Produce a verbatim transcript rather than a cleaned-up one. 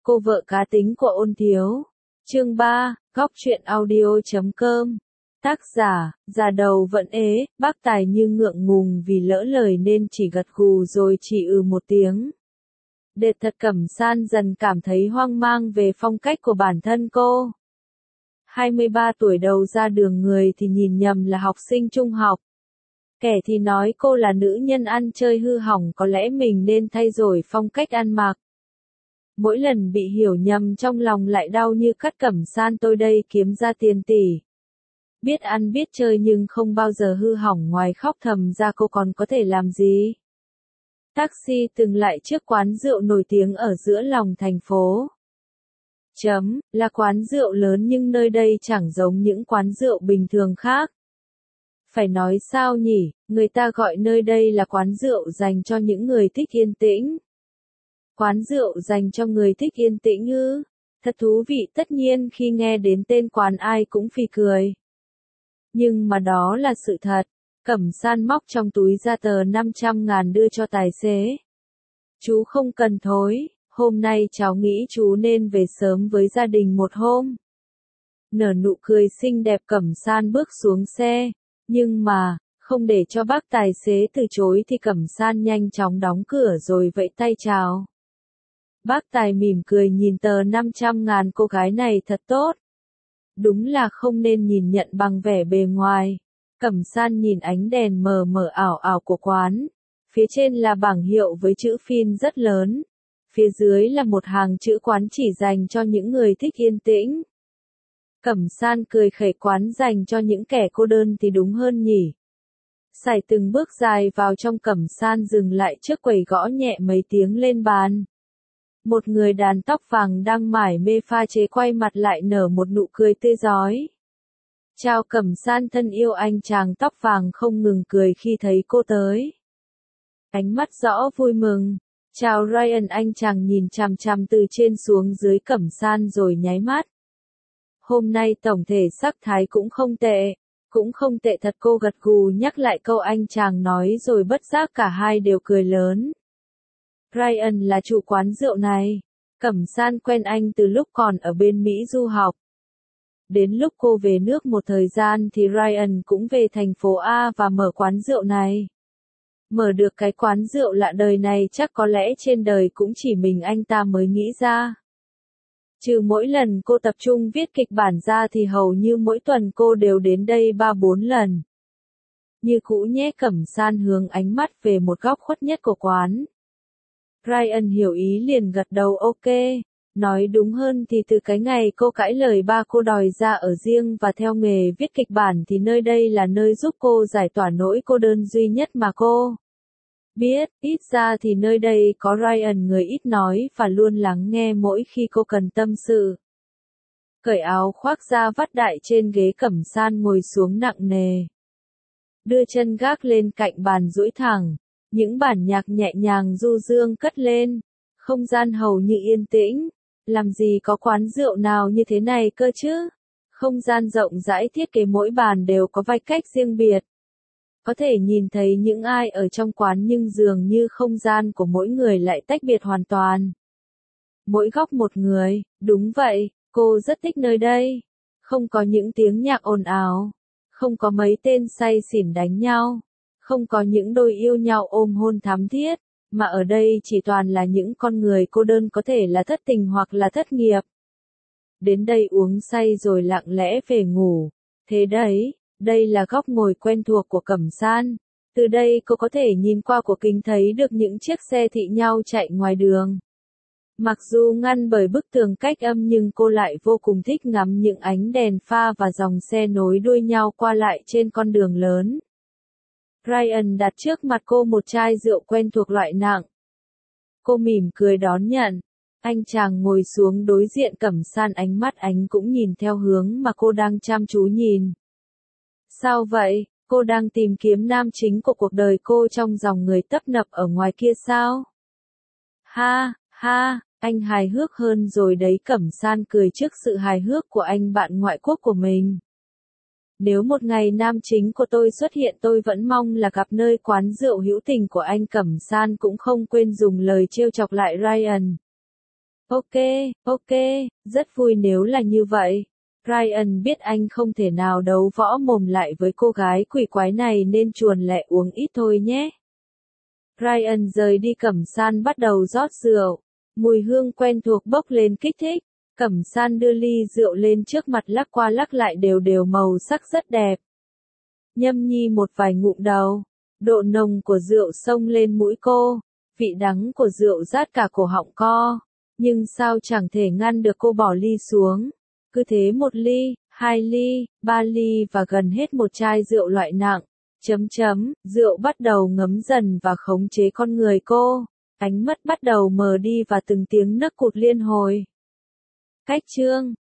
Cô vợ cá tính của Ôn Thiếu. Chương ba, góc truyện audio chấm com. Tác giả, già đầu vẫn ế, bác Tài như ngượng ngùng vì lỡ lời nên chỉ gật gù rồi chỉ ừ một tiếng. Để thật Cẩm San dần cảm thấy hoang mang về phong cách của bản thân cô. hai mươi ba tuổi đầu ra đường, người thì nhìn nhầm là học sinh trung học. Kẻ thì nói cô là nữ nhân ăn chơi hư hỏng, có lẽ mình nên thay đổi phong cách ăn mặc. Mỗi lần bị hiểu nhầm trong lòng lại đau như cắt. Cẩm San tôi đây kiếm ra tiền tỷ. Biết ăn biết chơi nhưng không bao giờ hư hỏng, ngoài khóc thầm ra cô còn có thể làm gì? Taxi từng lại trước quán rượu nổi tiếng ở giữa lòng thành phố. Chấm, là quán rượu lớn nhưng nơi đây chẳng giống những quán rượu bình thường khác. Phải nói sao nhỉ, người ta gọi nơi đây là quán rượu dành cho những người thích yên tĩnh. Quán rượu dành cho người thích yên tĩnh ư? Thật thú vị, tất nhiên khi nghe đến tên quán ai cũng phì cười. Nhưng mà đó là sự thật. Cẩm San móc trong túi ra tờ năm trăm ngàn đưa cho tài xế. Chú không cần thối, hôm nay cháu nghĩ chú nên về sớm với gia đình một hôm. Nở nụ cười xinh đẹp, Cẩm San bước xuống xe. Nhưng mà, không để cho bác tài xế từ chối thì Cẩm San nhanh chóng đóng cửa rồi vẫy tay chào. Bác Tài mỉm cười nhìn tờ năm trăm ngàn, cô gái này thật tốt. Đúng là không nên nhìn nhận bằng vẻ bề ngoài. Cẩm San nhìn ánh đèn mờ mờ ảo ảo của quán. Phía trên là bảng hiệu với chữ Phin rất lớn. Phía dưới là một hàng chữ quán chỉ dành cho những người thích yên tĩnh. Cẩm San cười khẩy, quán dành cho những kẻ cô đơn thì đúng hơn nhỉ. Sải từng bước dài vào trong, Cẩm San dừng lại trước quầy gõ nhẹ mấy tiếng lên bàn. Một người đàn tóc vàng đang mải mê pha chế quay mặt lại nở một nụ cười tươi rói. Chào Cẩm San thân yêu, anh chàng tóc vàng không ngừng cười khi thấy cô tới. Ánh mắt rõ vui mừng. Chào Ryan, anh chàng nhìn chằm chằm từ trên xuống dưới Cẩm San rồi nháy mắt. Hôm nay tổng thể sắc thái cũng không tệ, cũng không tệ thật, cô gật gù nhắc lại câu anh chàng nói rồi bất giác cả hai đều cười lớn. Ryan là chủ quán rượu này. Cẩm San quen anh từ lúc còn ở bên Mỹ du học. Đến lúc cô về nước một thời gian thì Ryan cũng về thành phố A và mở quán rượu này. Mở được cái quán rượu lạ đời này chắc có lẽ trên đời cũng chỉ mình anh ta mới nghĩ ra. Trừ mỗi lần cô tập trung viết kịch bản ra thì hầu như mỗi tuần cô đều đến đây ba bốn lần. Như cũ nhé. Cẩm San hướng ánh mắt về một góc khuất nhất của quán. Ryan hiểu ý liền gật đầu ok. Nói đúng hơn thì từ cái ngày cô cãi lời ba cô đòi ra ở riêng và theo nghề viết kịch bản thì nơi đây là nơi giúp cô giải tỏa nỗi cô đơn duy nhất mà cô biết. Ít ra thì nơi đây có Ryan, người ít nói và luôn lắng nghe mỗi khi cô cần tâm sự. Cởi áo khoác ra vắt đại trên ghế, Cẩm San ngồi xuống nặng nề. Đưa chân gác lên cạnh bàn duỗi thẳng. Những bản nhạc nhẹ nhàng du dương cất lên. Không gian hầu như yên tĩnh. Làm gì có quán rượu nào như thế này cơ chứ? Không gian rộng rãi, thiết kế mỗi bàn đều có vạch cách riêng biệt. Có thể nhìn thấy những ai ở trong quán nhưng dường như không gian của mỗi người lại tách biệt hoàn toàn. Mỗi góc một người, đúng vậy, cô rất thích nơi đây. Không có những tiếng nhạc ồn ào. Không có mấy tên say xỉn đánh nhau. Không có những đôi yêu nhau ôm hôn thắm thiết. Mà ở đây chỉ toàn là những con người cô đơn, có thể là thất tình hoặc là thất nghiệp. Đến đây uống say rồi lặng lẽ về ngủ. Thế đấy, đây là góc ngồi quen thuộc của Cẩm San. Từ đây cô có thể nhìn qua của kính thấy được những chiếc xe thị nhau chạy ngoài đường. Mặc dù ngăn bởi bức tường cách âm nhưng cô lại vô cùng thích ngắm những ánh đèn pha và dòng xe nối đuôi nhau qua lại trên con đường lớn. Ryan đặt trước mặt cô một chai rượu quen thuộc loại nặng. Cô mỉm cười đón nhận. Anh chàng ngồi xuống đối diện Cẩm San, ánh mắt anh cũng nhìn theo hướng mà cô đang chăm chú nhìn. Sao vậy, cô đang tìm kiếm nam chính của cuộc đời cô trong dòng người tấp nập ở ngoài kia sao? Ha, ha, anh hài hước hơn rồi đấy. Cẩm San cười trước sự hài hước của anh bạn ngoại quốc của mình. Nếu một ngày nam chính của tôi xuất hiện, tôi vẫn mong là gặp nơi quán rượu hữu tình của anh. Cẩm San cũng không quên dùng lời trêu chọc lại Ryan. Ok, ok, rất vui nếu là như vậy. Ryan biết anh không thể nào đấu võ mồm lại với cô gái quỷ quái này nên chuồn lẹ uống ít thôi nhé. Ryan rời đi, Cẩm San bắt đầu rót rượu. Mùi hương quen thuộc bốc lên kích thích. Cẩm San đưa ly rượu lên trước mặt lắc qua lắc lại đều đều, màu sắc rất đẹp. Nhâm nhi một vài ngụm đầu. Độ nồng của rượu xông lên mũi cô. Vị đắng của rượu rát cả cổ họng co. Nhưng sao chẳng thể ngăn được cô bỏ ly xuống. Cứ thế một ly, hai ly, ba ly và gần hết một chai rượu loại nặng. Chấm chấm, rượu bắt đầu ngấm dần và khống chế con người cô. Ánh mắt bắt đầu mờ đi và từng tiếng nấc cụt liên hồi. Cách chương